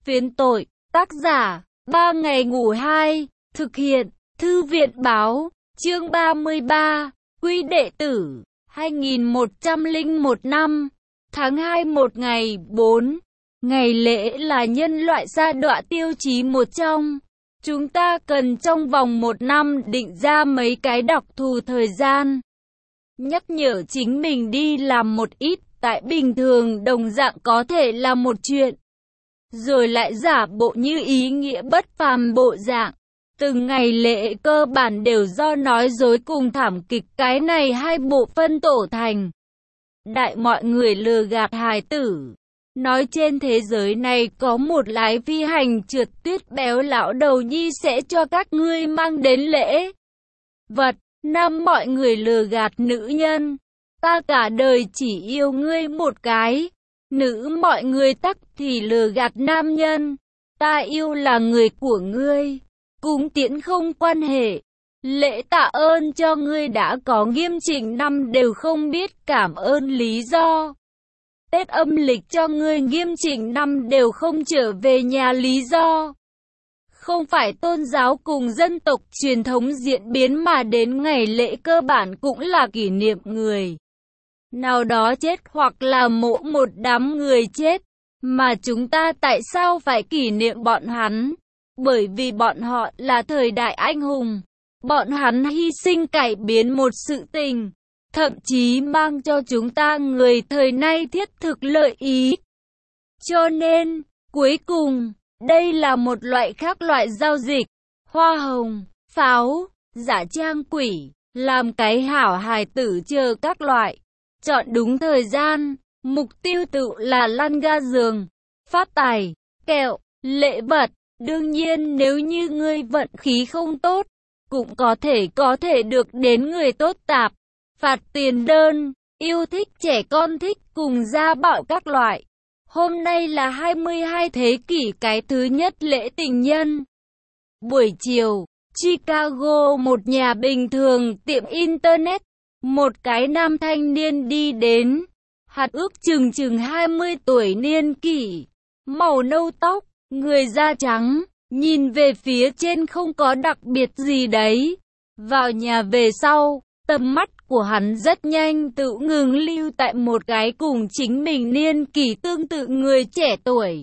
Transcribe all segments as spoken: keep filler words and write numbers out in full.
Phiến tội, tác giả, ba ngày ngủ hai, thực hiện, Thư viện Báo, chương ba mươi ba, Quy đệ tử, hai nghìn một trăm lẻ một năm, tháng hai một ngày bốn. Ngày lễ là nhân loại sa đọa tiêu chí một trong. Chúng ta cần trong vòng một năm định ra mấy cái đặc thù thời gian. Nhắc nhở chính mình đi làm một ít, tại bình thường đồng dạng có thể là một chuyện. Rồi lại giả bộ như ý nghĩa bất phàm bộ dạng. Từng ngày lễ cơ bản đều do nói dối cùng thảm kịch cái này hai bộ phân tổ thành. Đại mọi người lừa gạt hài tử. Nói trên thế giới này có một lái phi hành trượt tuyết béo lão đầu nhi sẽ cho các ngươi mang đến lễ vật. Năm mọi người lừa gạt nữ nhân. Ta cả đời chỉ yêu ngươi một cái. Nữ mọi người tắc thì lừa gạt nam nhân. Ta yêu là người của ngươi. Cúng tiễn không quan hệ. Lễ tạ ơn cho ngươi đã có nghiêm chỉnh năm đều không biết cảm ơn lý do. Tết âm lịch cho ngươi nghiêm chỉnh năm đều không trở về nhà lý do. Không phải tôn giáo cùng dân tộc truyền thống diễn biến mà đến ngày lễ cơ bản cũng là kỷ niệm người nào đó chết hoặc là mộ một đám người chết. Mà chúng ta tại sao phải kỷ niệm bọn hắn? Bởi vì bọn họ là thời đại anh hùng. Bọn hắn hy sinh cải biến một sự tình. Thậm chí mang cho chúng ta người thời nay thiết thực lợi ý. Cho nên, cuối cùng, đây là một loại khác loại giao dịch. Hoa hồng, pháo, giả trang quỷ, làm cái hảo hài tử chờ các loại. Chọn đúng thời gian, mục tiêu tự là lăn ga giường, phát tài, kẹo, lễ vật. Đương nhiên nếu như ngươi vận khí không tốt, cũng có thể có thể được đến người tốt tạp. Phạt tiền đơn, yêu thích trẻ con thích cùng gia bảo các loại. Hôm nay là hai mươi hai thế kỷ cái thứ nhất lễ tình nhân. Buổi chiều, Chicago một nhà bình thường tiệm internet. Một cái nam thanh niên đi đến. Hắn ước chừng chừng hai mươi tuổi niên kỷ. Màu nâu tóc, người da trắng. Nhìn về phía trên không có đặc biệt gì đấy. Vào nhà về sau, tầm mắt của hắn rất nhanh tự ngừng lưu tại một cái cùng chính mình niên kỷ tương tự người trẻ tuổi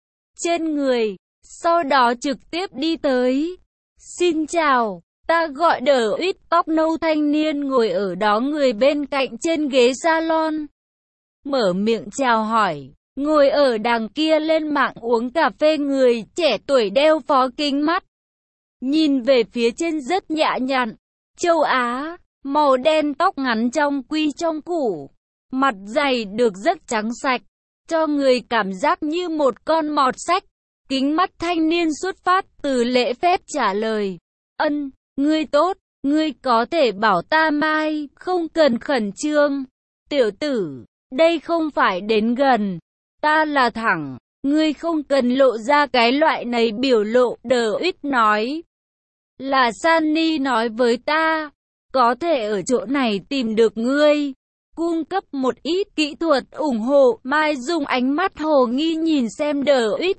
trên người, sau đó trực tiếp đi tới. Xin chào, ta gọi Đờ Ít. Tóc nâu thanh niên ngồi ở đó người bên cạnh trên ghế salon. Mở miệng chào hỏi, ngồi ở đằng kia lên mạng uống cà phê người trẻ tuổi đeo phó kính mắt. Nhìn về phía trên rất nhã nhặn, châu Á. Màu đen tóc ngắn trong quy trong củ, mặt dày được rất trắng sạch, cho người cảm giác như một con mọt sách. Kính mắt thanh niên xuất phát từ lễ phép trả lời. Ân, ngươi tốt, ngươi có thể bảo ta mai, không cần khẩn trương. Tiểu tử, đây không phải đến gần, ta là thẳng, ngươi không cần lộ ra cái loại này biểu lộ. Đờ Ít nói. Là Sunny nói với ta. Có thể ở chỗ này tìm được ngươi, cung cấp một ít kỹ thuật ủng hộ. Mai dùng ánh mắt hồ nghi nhìn xem Đờ Ít.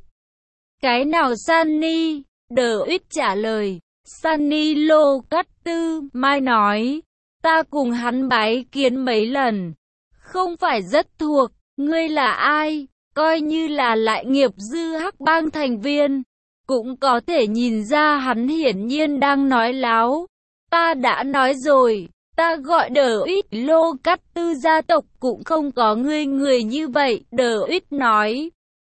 Cái nào Sunny? Đờ Ít trả lời. Sunny Lô Cắt Tư. Mai nói. Ta cùng hắn bái kiến mấy lần, không phải rất thuộc. Ngươi là ai? Coi như là lại nghiệp dư hắc bang thành viên, cũng có thể nhìn ra hắn hiển nhiên đang nói láo. Ta đã nói rồi, ta gọi Đờ Ít. Lô Cắt Tư gia tộc cũng không có ngươi người như vậy. Đờ Ít nói.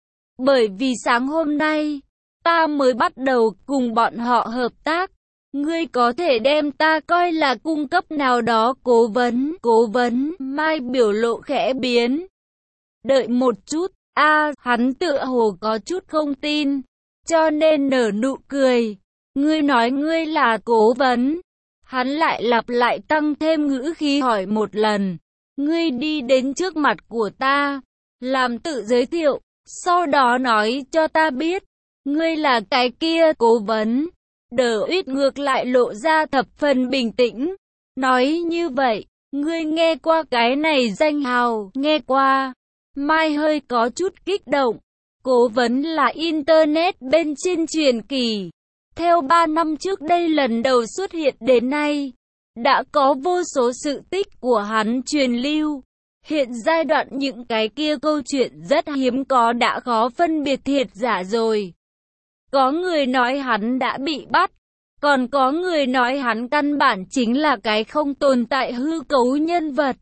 Bởi vì sáng hôm nay, ta mới bắt đầu cùng bọn họ hợp tác. Ngươi có thể đem ta coi là cung cấp nào đó cố vấn. Cố vấn, Mai biểu lộ khẽ biến. Đợi một chút, a hắn tựa hồ có chút không tin, cho nên nở nụ cười. Ngươi nói ngươi là cố vấn. Hắn lại lặp lại tăng thêm ngữ khí hỏi một lần. Ngươi đi đến trước mặt của ta, làm tự giới thiệu, sau đó nói cho ta biết, ngươi là cái kia cố vấn. Đờ Ít ngược lại lộ ra thập phần bình tĩnh. Nói như vậy, ngươi nghe qua cái này danh hào? Nghe qua. Mai hơi có chút kích động. Cố vấn là Internet bên trên truyền kỳ. Theo ba năm trước đây lần đầu xuất hiện đến nay, đã có vô số sự tích của hắn truyền lưu. Hiện giai đoạn những cái kia câu chuyện rất hiếm có đã khó phân biệt thiệt giả rồi. Có người nói hắn đã bị bắt, còn có người nói hắn căn bản chính là cái không tồn tại hư cấu nhân vật.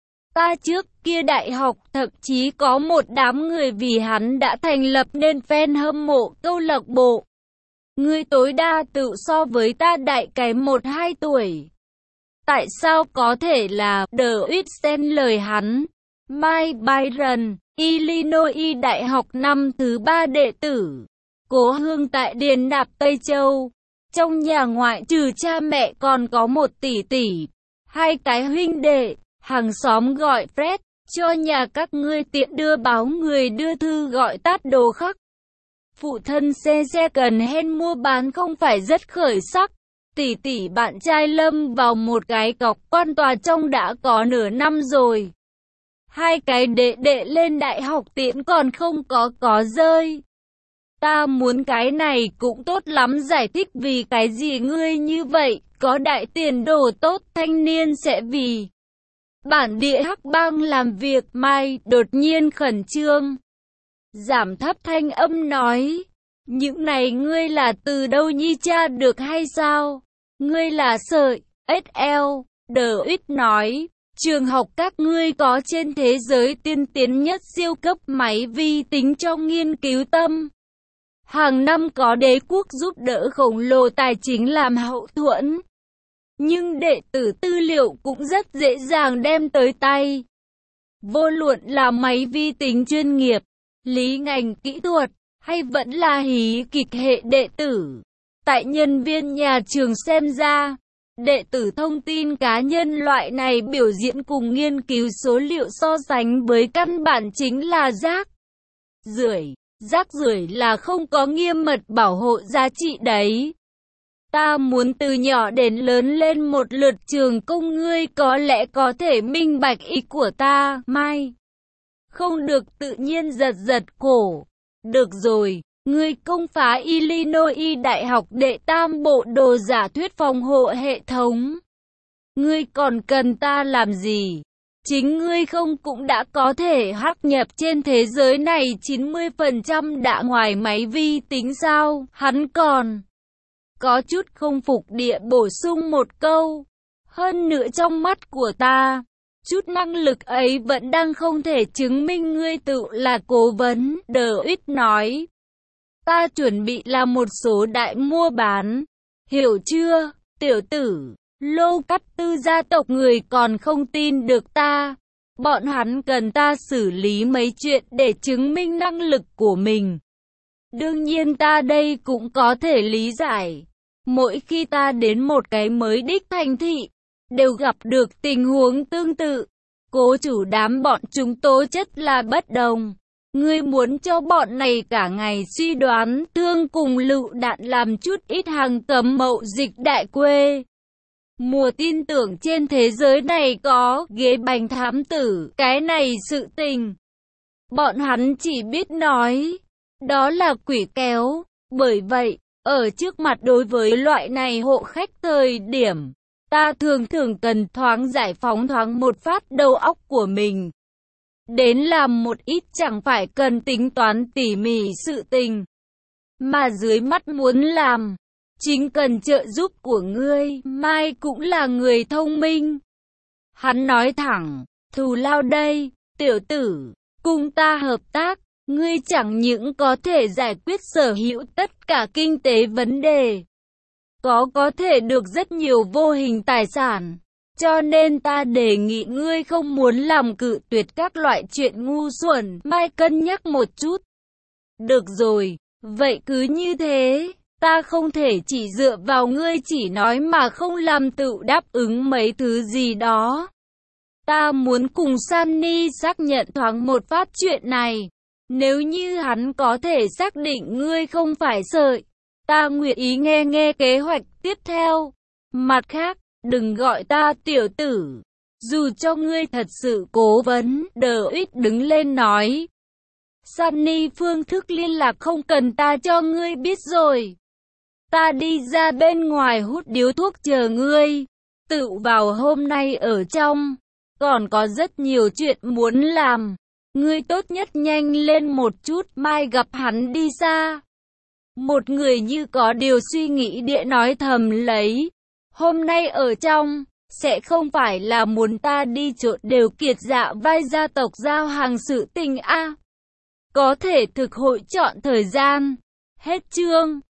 Ta trước kia đại học thậm chí có một đám người vì hắn đã thành lập nên fan hâm mộ câu lạc bộ. Người tối đa tự so với ta đại cái một hai tuổi. Tại sao có thể là The Witsen lời hắn? Mike Byron, Illinois Đại học năm thứ ba đệ tử. Cố hương tại Điền Đạp Tây Châu. Trong nhà ngoại trừ cha mẹ còn có một tỷ tỷ, hai cái huynh đệ. Hàng xóm gọi Fred, cho nhà các ngươi tiện đưa báo người đưa thư gọi tắt đồ khắc. Phụ thân xe xe cần hen mua bán không phải rất khởi sắc. Tỷ tỷ bạn trai lâm vào một cái cọc quan tòa trong đã có nửa năm rồi. Hai cái đệ đệ lên đại học tiễn còn không có có rơi. Ta muốn cái này cũng tốt lắm giải thích vì cái gì ngươi như vậy, có đại tiền đồ tốt thanh niên sẽ vì bản địa hắc bang làm việc. Mai đột nhiên khẩn trương, giảm thấp thanh âm nói, những này ngươi là từ đâu nhi cha được hay sao? Ngươi là sợi, ét lờ, The Wit nói, trường học các ngươi có trên thế giới tiên tiến nhất siêu cấp máy vi tính trong nghiên cứu tâm. Hàng năm có đế quốc giúp đỡ khổng lồ tài chính làm hậu thuẫn. Nhưng đệ tử tư liệu cũng rất dễ dàng đem tới tay. Vô luận là máy vi tính chuyên nghiệp, lý ngành kỹ thuật, hay vẫn là hí kịch hệ đệ tử. Tại nhân viên nhà trường xem ra, đệ tử thông tin cá nhân loại này biểu diễn cùng nghiên cứu số liệu so sánh với căn bản chính là rác rưởi. Rác rưởi là không có nghiêm mật bảo hộ giá trị đấy. Ta muốn từ nhỏ đến lớn lên một lượt trường công, ngươi có lẽ có thể minh bạch ý của ta, Mai. Không được tự nhiên giật giật cổ. Được rồi, ngươi công phá Illinois Đại học đệ tam bộ đồ giả thuyết phòng hộ hệ thống. Ngươi còn cần ta làm gì? Chính ngươi không cũng đã có thể hắc nhập trên thế giới này chín mươi phần trăm đã ngoài máy vi tính sao? Hắn còn có chút không phục địa bổ sung một câu. Hơn nữa trong mắt của ta, chút năng lực ấy vẫn đang không thể chứng minh ngươi tự là cố vấn. The Wit nói, ta chuẩn bị làm một số đại mua bán. Hiểu chưa, tiểu tử? Lô Cắt Tư gia tộc người còn không tin được ta. Bọn hắn cần ta xử lý mấy chuyện để chứng minh năng lực của mình. Đương nhiên ta đây cũng có thể lý giải. Mỗi khi ta đến một cái mới đích thành thị, đều gặp được tình huống tương tự. Cố chủ đám bọn chúng tố chất là bất đồng. Ngươi muốn cho bọn này cả ngày suy đoán, thương cùng lựu đạn làm chút ít hàng cấm mậu dịch đại quê. Mùa tin tưởng trên thế giới này có ghế bành thám tử, cái này sự tình. Bọn hắn chỉ biết nói, đó là quỷ kéo. Bởi vậy, ở trước mặt đối với loại này hộ khách thời điểm, ta thường thường cần thoáng giải phóng thoáng một phát đầu óc của mình. Đến làm một ít chẳng phải cần tính toán tỉ mỉ sự tình, mà dưới mắt muốn làm. Chính cần trợ giúp của ngươi. Mai cũng là người thông minh. Hắn nói thẳng, thù lao đây, tiểu tử, cùng ta hợp tác, ngươi chẳng những có thể giải quyết sở hữu tất cả kinh tế vấn đề, có có thể được rất nhiều vô hình tài sản. Cho nên ta đề nghị ngươi không muốn làm cự tuyệt các loại chuyện ngu xuẩn. Mai cân nhắc một chút. Được rồi, vậy cứ như thế. Ta không thể chỉ dựa vào ngươi chỉ nói mà không làm tự đáp ứng mấy thứ gì đó. Ta muốn cùng Sunny xác nhận thoáng một phát chuyện này. Nếu như hắn có thể xác định ngươi không phải sợi, ta nguyện ý nghe nghe kế hoạch tiếp theo. Mặt khác, đừng gọi ta tiểu tử. Dù cho ngươi thật sự cố vấn, The Wit đứng lên nói. Sunny, phương thức liên lạc không cần ta cho ngươi biết rồi. Ta đi ra bên ngoài hút điếu thuốc chờ ngươi. Tự vào hôm nay ở trong. Còn có rất nhiều chuyện muốn làm. Ngươi tốt nhất nhanh lên một chút, mai gặp hắn đi xa. Một người như có điều suy nghĩ địa nói thầm lấy. Hôm nay ở trong, sẽ không phải là muốn ta đi trộn đều kiệt dạ vai gia tộc giao hàng sự tình a. Có thể thực hội chọn thời gian. Hết chương.